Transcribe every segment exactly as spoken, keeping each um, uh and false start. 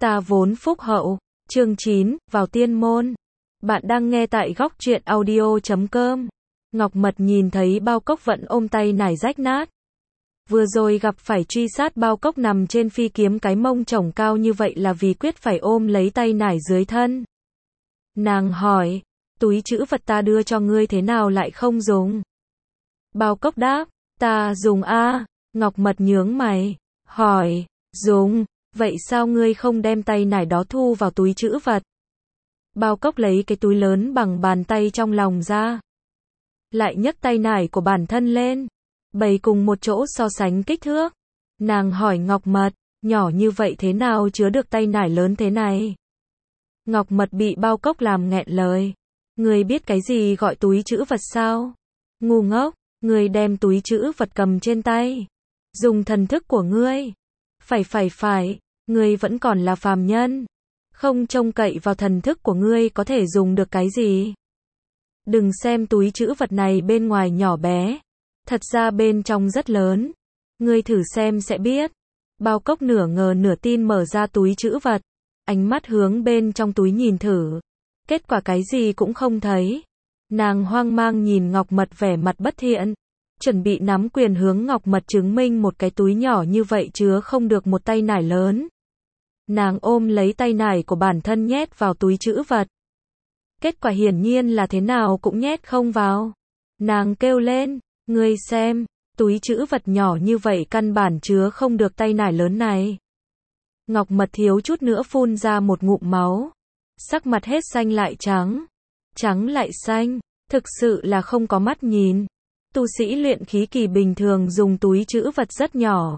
Ta vốn phúc hậu. Chương chín, vào tiên môn. Bạn đang nghe tại góc truyện audio chấm com. Ngọc Mật nhìn thấy Bao Cốc vẫn ôm tay nải rách nát. Vừa rồi gặp phải truy sát Bao Cốc nằm trên phi kiếm, cái mông chổng cao như vậy là vì quyết phải ôm lấy tay nải dưới thân. Nàng hỏi, túi trữ vật ta đưa cho ngươi thế nào lại không dùng? Bao Cốc đáp, ta dùng a. Ngọc Mật nhướng mày, hỏi, dùng, vậy sao ngươi không đem tay nải đó thu vào túi trữ vật? Bao Cốc lấy cái túi lớn bằng bàn tay trong lòng ra, lại nhấc tay nải của bản thân lên, bày cùng một chỗ so sánh kích thước. Nàng hỏi Ngọc Mật, nhỏ như vậy thế nào chứa được tay nải lớn thế này? Ngọc Mật bị Bao Cốc làm nghẹn lời. Ngươi biết cái gì gọi túi trữ vật sao? Ngu ngốc, ngươi đem túi trữ vật cầm trên tay, dùng thần thức của ngươi. Phải phải phải, ngươi vẫn còn là phàm nhân, không trông cậy vào thần thức của ngươi có thể dùng được cái gì. Đừng xem túi trữ vật này bên ngoài nhỏ bé, thật ra bên trong rất lớn. Ngươi thử xem sẽ biết. Bao Cốc nửa ngờ nửa tin mở ra túi trữ vật, ánh mắt hướng bên trong túi nhìn thử. Kết quả cái gì cũng không thấy. Nàng hoang mang nhìn Ngọc Mật vẻ mặt bất thiện, chuẩn bị nắm quyền hướng Ngọc Mật chứng minh một cái túi nhỏ như vậy chứa không được một tay nải lớn. Nàng ôm lấy tay nải của bản thân nhét vào túi trữ vật. Kết quả hiển nhiên là thế nào cũng nhét không vào. Nàng kêu lên, ngươi xem, túi trữ vật nhỏ như vậy căn bản chứa không được tay nải lớn này. Ngọc Mật thiếu chút nữa phun ra một ngụm máu. Sắc mặt hết xanh lại trắng, trắng lại xanh, thực sự là không có mắt nhìn. Tu sĩ luyện khí kỳ bình thường dùng túi trữ vật rất nhỏ,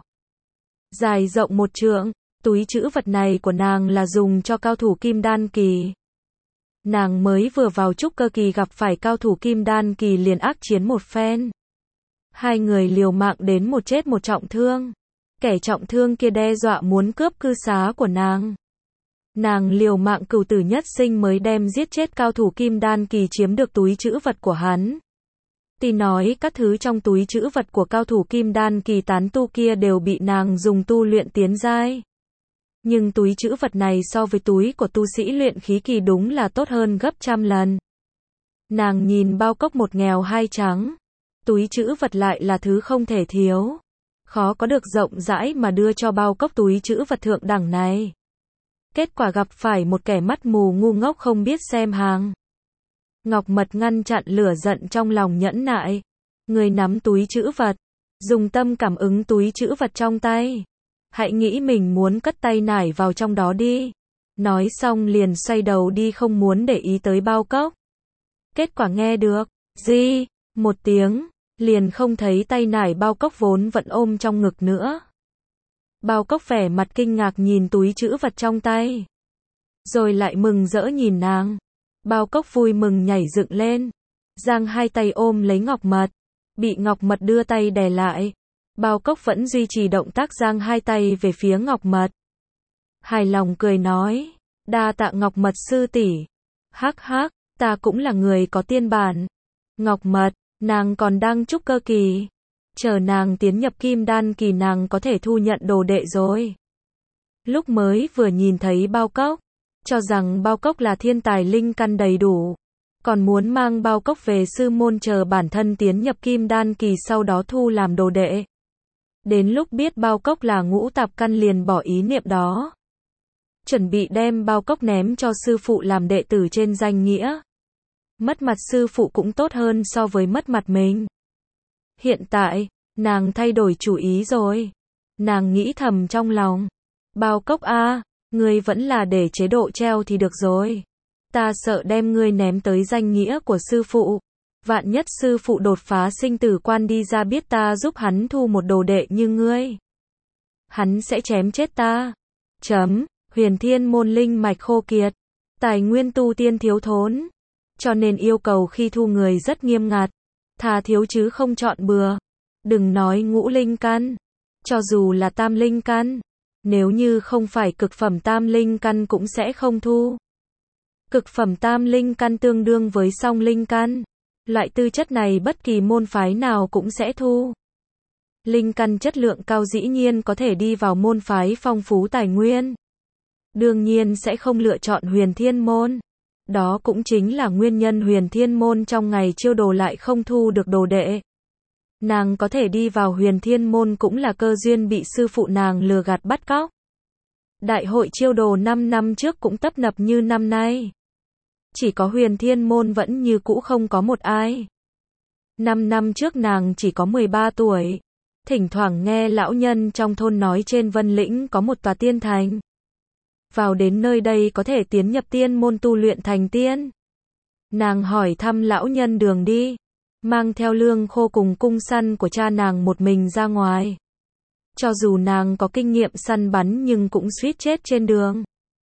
dài rộng một trượng. Túi trữ vật này của nàng là dùng cho cao thủ kim đan kỳ. Nàng mới vừa vào trúc cơ kỳ gặp phải cao thủ kim đan kỳ liền ác chiến một phen. Hai người liều mạng đến một chết một trọng thương. Kẻ trọng thương kia đe dọa muốn cướp cư xá của nàng. Nàng liều mạng cửu tử nhất sinh mới đem giết chết cao thủ kim đan kỳ, chiếm được túi trữ vật của hắn. Tuy nói các thứ trong túi trữ vật của cao thủ kim đan kỳ tán tu kia đều bị nàng dùng tu luyện tiến giai, nhưng túi trữ vật này so với túi của tu sĩ luyện khí kỳ đúng là tốt hơn gấp trăm lần. Nàng nhìn Bao Cốc một nghèo hai trắng, túi trữ vật lại là thứ không thể thiếu. Khó có được rộng rãi mà đưa cho Bao Cốc túi trữ vật thượng đẳng này. Kết quả gặp phải một kẻ mắt mù ngu ngốc không biết xem hàng. Ngọc Mật ngăn chặn lửa giận trong lòng, nhẫn nại. Người nắm túi trữ vật, dùng tâm cảm ứng túi trữ vật trong tay. Hãy nghĩ mình muốn cất tay nải vào trong đó đi. Nói xong liền xoay đầu đi, không muốn để ý tới Bao Cốc. Kết quả nghe được, gì, một tiếng, liền không thấy tay nải Bao Cốc vốn vẫn ôm trong ngực nữa. Bao Cốc vẻ mặt kinh ngạc nhìn túi trữ vật trong tay, rồi lại mừng rỡ nhìn nàng. Bao Cốc vui mừng nhảy dựng lên, giang hai tay ôm lấy Ngọc Mật, bị Ngọc Mật đưa tay đè lại. Bao Cốc vẫn duy trì động tác giang hai tay về phía Ngọc Mật, hài lòng cười nói, đa tạ Ngọc Mật sư tỷ. Hắc hắc, ta cũng là người có tiên bản. Ngọc Mật, nàng còn đang trúc cơ kỳ, chờ nàng tiến nhập kim đan kỳ nàng có thể thu nhận đồ đệ rồi. Lúc mới vừa nhìn thấy Bao Cốc, cho rằng Bao Cốc là thiên tài linh căn đầy đủ, còn muốn mang Bao Cốc về sư môn chờ bản thân tiến nhập kim đan kỳ sau đó thu làm đồ đệ. Đến lúc biết Bao Cốc là ngũ tạp căn liền bỏ ý niệm đó, chuẩn bị đem Bao Cốc ném cho sư phụ làm đệ tử trên danh nghĩa. Mất mặt sư phụ cũng tốt hơn so với mất mặt mình. Hiện tại, nàng thay đổi chủ ý rồi. Nàng nghĩ thầm trong lòng, Bao Cốc a, ngươi vẫn là để chế độ treo thì được rồi. Ta sợ đem ngươi ném tới danh nghĩa của sư phụ. Vạn nhất sư phụ đột phá sinh tử quan đi ra biết ta giúp hắn thu một đồ đệ như ngươi, hắn sẽ chém chết ta. Chấm, Huyền Thiên môn linh mạch khô kiệt, tài nguyên tu tiên thiếu thốn, cho nên yêu cầu khi thu người rất nghiêm ngặt, thà thiếu chứ không chọn bừa. Đừng nói ngũ linh căn, cho dù là tam linh căn, nếu như không phải cực phẩm tam linh căn cũng sẽ không thu. Cực phẩm tam linh căn tương đương với song linh căn, loại tư chất này bất kỳ môn phái nào cũng sẽ thu. Linh căn chất lượng cao dĩ nhiên có thể đi vào môn phái phong phú tài nguyên. đương nhiên sẽ không lựa chọn Huyền Thiên Môn. Đó cũng chính là nguyên nhân Huyền Thiên Môn trong ngày chiêu đồ lại không thu được đồ đệ. Nàng có thể đi vào Huyền Thiên Môn cũng là cơ duyên bị sư phụ nàng lừa gạt bắt cóc. Đại hội chiêu đồ năm năm trước cũng tấp nập như năm nay. Chỉ có Huyền Thiên Môn vẫn như cũ không có một ai. Năm năm trước nàng chỉ có mười ba tuổi. Thỉnh thoảng nghe lão nhân trong thôn nói trên Vân Lĩnh có một tòa tiên thành. Vào đến nơi đây có thể tiến nhập tiên môn tu luyện thành tiên. Nàng hỏi thăm lão nhân đường đi. Mang theo lương khô cùng cung săn của cha nàng một mình ra ngoài. Cho dù nàng có kinh nghiệm săn bắn nhưng cũng suýt chết trên đường.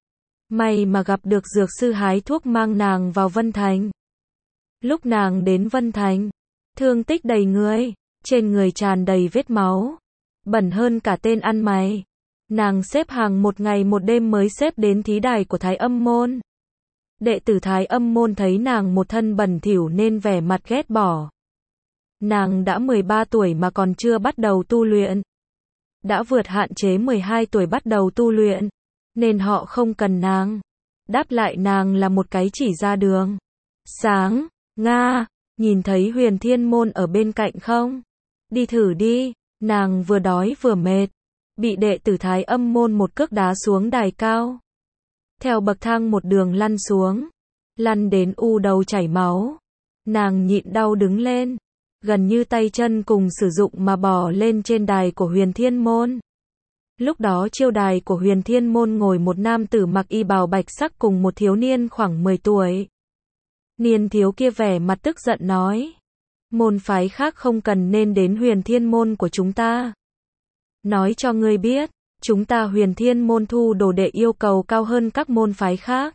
May mà gặp được dược sư hái thuốc mang nàng vào Vân Thành. Lúc nàng đến Vân Thành, thương tích đầy người, trên người tràn đầy vết máu, bẩn hơn cả tên ăn mày. Nàng xếp hàng một ngày một đêm mới xếp đến thí đài của Thái Âm Môn. Đệ tử Thái Âm Môn thấy nàng một thân bẩn thỉu nên vẻ mặt ghét bỏ. Nàng đã mười ba tuổi mà còn chưa bắt đầu tu luyện. Đã vượt hạn chế mười hai tuổi bắt đầu tu luyện, nên họ không cần nàng. Đáp lại nàng là một cái chỉ ra đường. Sáng, Nga, nhìn thấy Huyền Thiên Môn ở bên cạnh không? Đi thử đi, nàng vừa đói vừa mệt. Bị đệ tử Thái Âm Môn một cước đá xuống đài cao. Theo bậc thang một đường lăn xuống. Lăn đến u đầu chảy máu. Nàng nhịn đau đứng lên. Gần như tay chân cùng sử dụng mà bò lên trên đài của Huyền Thiên Môn. Lúc đó chiêu đài của Huyền Thiên Môn ngồi một nam tử mặc y bào bạch sắc cùng một thiếu niên khoảng mười tuổi. Niên thiếu kia vẻ mặt tức giận nói. Môn phái khác không cần nên đến Huyền Thiên Môn của chúng ta. Nói cho ngươi biết, chúng ta Huyền Thiên Môn thu đồ đệ yêu cầu cao hơn các môn phái khác.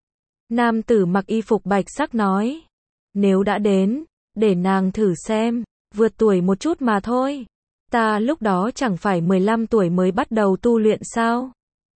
Nam tử mặc y phục bạch sắc nói. Nếu đã đến, để nàng thử xem, vượt tuổi một chút mà thôi. Ta lúc đó chẳng phải mười lăm tuổi mới bắt đầu tu luyện sao?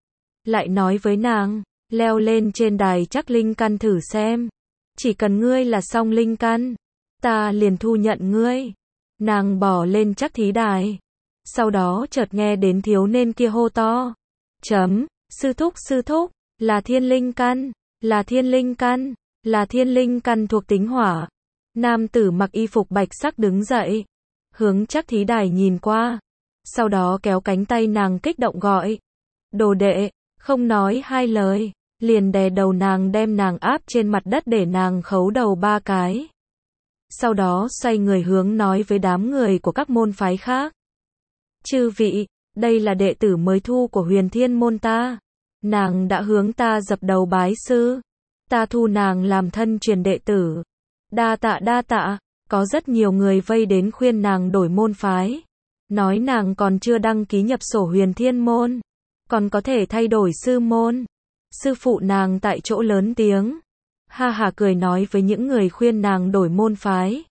Lại nói với nàng, leo lên trên đài chắc linh căn thử xem. Chỉ cần ngươi là xong linh căn, ta liền thu nhận ngươi. Nàng bỏ lên chắc thí đài. Sau đó chợt nghe đến thiếu niên kia hô to. Chấm, sư thúc sư thúc, là thiên linh căn, là thiên linh căn, là thiên linh căn thuộc tính hỏa. Nam tử mặc y phục bạch sắc đứng dậy, hướng chắc thí đài nhìn qua, sau đó kéo cánh tay nàng kích động gọi. Đồ đệ, không nói hai lời, liền đè đầu nàng đem nàng áp trên mặt đất để nàng khấu đầu ba cái. Sau đó xoay người hướng nói với đám người của các môn phái khác. Chư vị, đây là đệ tử mới thu của Huyền Thiên Môn ta. Nàng đã hướng ta dập đầu bái sư. Ta thu nàng làm thân truyền đệ tử. Đa tạ đa tạ, có rất nhiều người vây đến khuyên nàng đổi môn phái. Nói nàng còn chưa đăng ký nhập sổ Huyền Thiên Môn. Còn có thể thay đổi sư môn. Sư phụ nàng tại chỗ lớn tiếng. Ha ha cười nói với những người khuyên nàng đổi môn phái.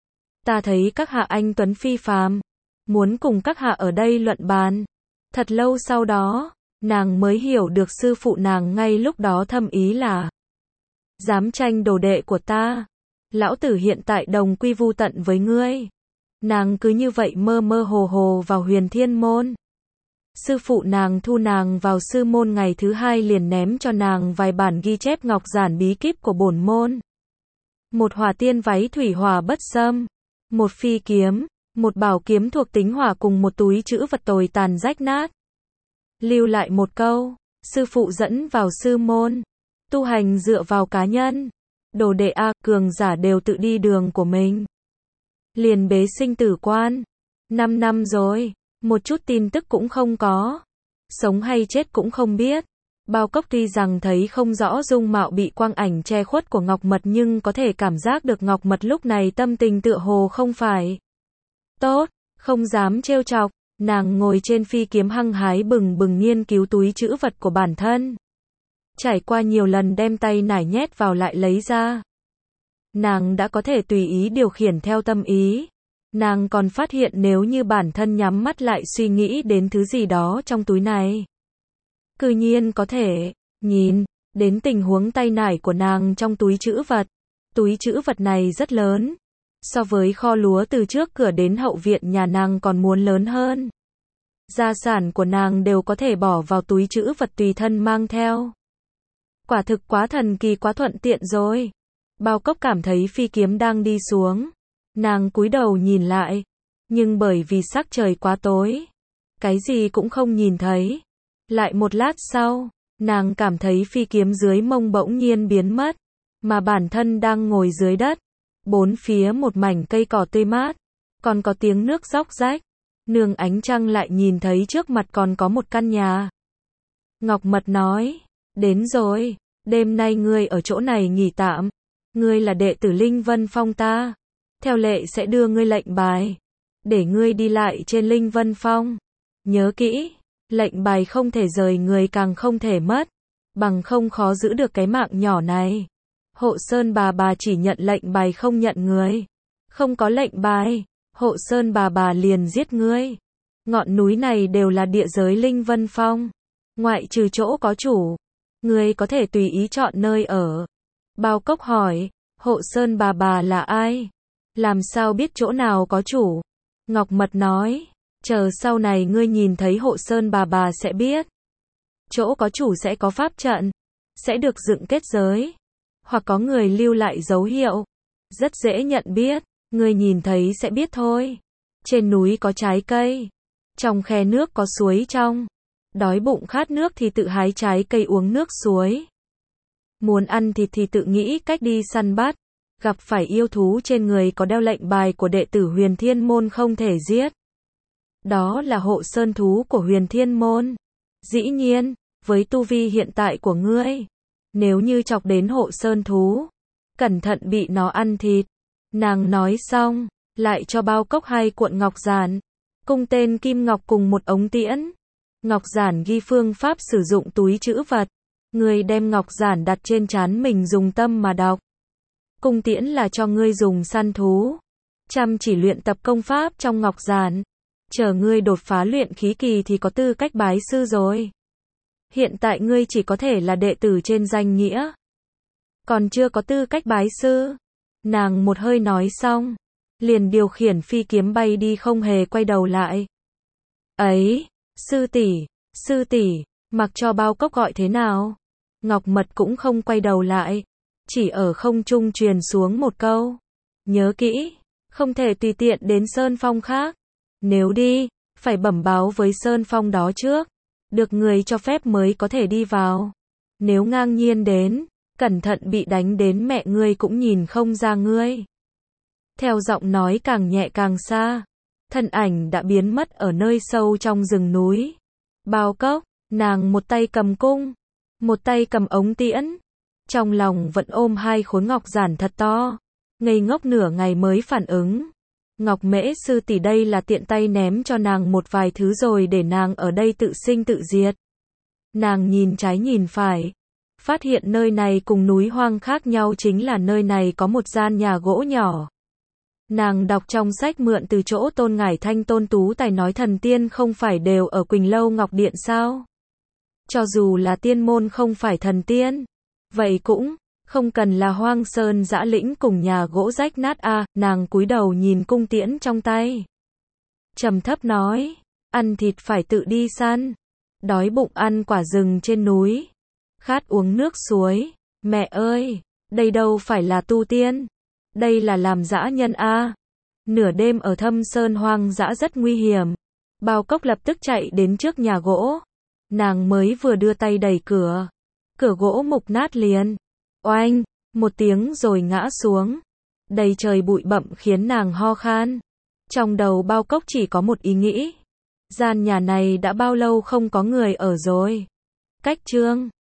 Ta thấy các hạ anh tuấn phi phàm. Muốn cùng các hạ ở đây luận bàn. Thật lâu sau đó, nàng mới hiểu được sư phụ nàng ngay lúc đó thâm ý là. Dám tranh đồ đệ của ta. Lão tử hiện tại đồng quy vu tận với ngươi. Nàng cứ như vậy mơ mơ hồ hồ vào Huyền Thiên Môn. Sư phụ nàng thu nàng vào sư môn ngày thứ hai liền ném cho nàng vài bản ghi chép ngọc giản bí kíp của bổn môn. Một hỏa tiên váy thủy hỏa bất xâm, một phi kiếm, một bảo kiếm thuộc tính hỏa cùng một túi trữ vật tồi tàn rách nát. Lưu lại một câu, sư phụ dẫn vào sư môn, tu hành dựa vào cá nhân. Đồ đệ A, cường giả đều tự đi đường của mình. Liền bế sinh tử quan. Năm năm rồi, một chút tin tức cũng không có. Sống hay chết cũng không biết. Bao Cốc tuy rằng thấy không rõ dung mạo bị quang ảnh che khuất của Ngọc Mật nhưng có thể cảm giác được Ngọc Mật lúc này tâm tình tựa hồ không phải tốt, không dám trêu chọc. Nàng ngồi trên phi kiếm hăng hái bừng bừng nghiên cứu túi trữ vật của bản thân. Trải qua nhiều lần đem tay nải nhét vào lại lấy ra. Nàng đã có thể tùy ý điều khiển theo tâm ý. Nàng còn phát hiện nếu như bản thân nhắm mắt lại suy nghĩ đến thứ gì đó trong túi này. Cư nhiên có thể nhìn đến tình huống tay nải của nàng trong túi trữ vật. Túi trữ vật này rất lớn. So với kho lúa từ trước cửa đến hậu viện nhà nàng còn muốn lớn hơn. Gia sản của nàng đều có thể bỏ vào túi trữ vật tùy thân mang theo. Quả thực quá thần kỳ, quá thuận tiện rồi. Bao Cốc cảm thấy phi kiếm đang đi xuống. Nàng cúi đầu nhìn lại. Nhưng bởi vì sắc trời quá tối, cái gì cũng không nhìn thấy. Lại một lát sau, nàng cảm thấy phi kiếm dưới mông bỗng nhiên biến mất. Mà bản thân đang ngồi dưới đất. Bốn phía một mảnh cây cỏ tươi mát. Còn có tiếng nước róc rách. Nương ánh trăng lại nhìn thấy trước mặt còn có một căn nhà. Ngọc Mật nói, đến rồi, đêm nay ngươi ở chỗ này nghỉ tạm. Ngươi là đệ tử Linh Vân Phong ta. Theo lệ sẽ đưa ngươi lệnh bài. Để ngươi đi lại trên Linh Vân Phong. Nhớ kỹ, lệnh bài không thể rời người càng không thể mất. Bằng không khó giữ được cái mạng nhỏ này. Hộ Sơn bà bà chỉ nhận lệnh bài không nhận người. Không có lệnh bài, Hộ Sơn bà bà liền giết ngươi. Ngọn núi này đều là địa giới Linh Vân Phong. Ngoại trừ chỗ có chủ, ngươi có thể tùy ý chọn nơi ở. Bao Cốc hỏi, Hộ Sơn bà bà là ai? Làm sao biết chỗ nào có chủ? Ngọc Mật nói, chờ sau này ngươi nhìn thấy Hộ Sơn bà bà sẽ biết. Chỗ có chủ sẽ có pháp trận, sẽ được dựng kết giới, hoặc có người lưu lại dấu hiệu. Rất dễ nhận biết, ngươi nhìn thấy sẽ biết thôi. Trên núi có trái cây, trong khe nước có suối trong. Đói bụng khát nước thì tự hái trái cây uống nước suối. Muốn ăn thịt thì tự nghĩ cách đi săn bắt. Gặp phải yêu thú trên người có đeo lệnh bài của đệ tử Huyền Thiên Môn không thể giết. Đó là hộ sơn thú của Huyền Thiên Môn. Dĩ nhiên, với tu vi hiện tại của ngươi, nếu như chọc đến hộ sơn thú, cẩn thận bị nó ăn thịt. Nàng nói xong, lại cho Bao Cốc hai cuộn ngọc giản, cung tên kim ngọc cùng một ống tiễn. Ngọc giản ghi phương pháp sử dụng túi trữ vật. Ngươi đem ngọc giản đặt trên trán mình dùng tâm mà đọc. Cung tiễn là cho ngươi dùng săn thú. Chăm chỉ luyện tập công pháp trong ngọc giản. Chờ ngươi đột phá luyện khí kỳ thì có tư cách bái sư rồi. Hiện tại ngươi chỉ có thể là đệ tử trên danh nghĩa. Còn chưa có tư cách bái sư. Nàng một hơi nói xong, liền điều khiển phi kiếm bay đi không hề quay đầu lại. Ấy, sư tỷ, sư tỷ, mặc cho Bao Cốc gọi thế nào. Ngọc Mật cũng không quay đầu lại. Chỉ ở không trung truyền xuống một câu. Nhớ kỹ, không thể tùy tiện đến sơn phong khác. Nếu đi, phải bẩm báo với sơn phong đó trước. Được người cho phép mới có thể đi vào. Nếu ngang nhiên đến, cẩn thận bị đánh đến mẹ ngươi cũng nhìn không ra ngươi. Theo giọng nói càng nhẹ càng xa, thân ảnh đã biến mất ở nơi sâu trong rừng núi. Bao Cốc, nàng một tay cầm cung, một tay cầm ống tiễn. Trong lòng vẫn ôm hai khối ngọc giản thật to. Ngây ngốc nửa ngày mới phản ứng. Ngọc Mễ sư tỷ đây là tiện tay ném cho nàng một vài thứ rồi để nàng ở đây tự sinh tự diệt. Nàng nhìn trái nhìn phải. Phát hiện nơi này cùng núi hoang khác nhau chính là nơi này có một gian nhà gỗ nhỏ. Nàng đọc trong sách mượn từ chỗ Tôn Ngải Thanh Tôn Tú Tài nói thần tiên không phải đều ở Quỳnh Lâu Ngọc Điện sao? Cho dù là tiên môn không phải thần tiên, vậy cũng không cần là hoang sơn dã lĩnh cùng nhà gỗ rách nát a. À, nàng cúi đầu nhìn cung tiễn trong tay. Trầm thấp nói, ăn thịt phải tự đi săn. Đói bụng ăn quả rừng trên núi. Khát uống nước suối. Mẹ ơi, đây đâu phải là tu tiên. Đây là làm dã nhân a. À. Nửa đêm ở thâm sơn hoang dã rất nguy hiểm. Bao Cốc lập tức chạy đến trước nhà gỗ. Nàng mới vừa đưa tay đẩy cửa. Cửa gỗ mục nát liền. Oanh, một tiếng rồi ngã xuống. Đầy trời bụi bặm khiến nàng ho khan. Trong đầu Bao Cốc chỉ có một ý nghĩ. Gian nhà này đã bao lâu không có người ở rồi. Cách chương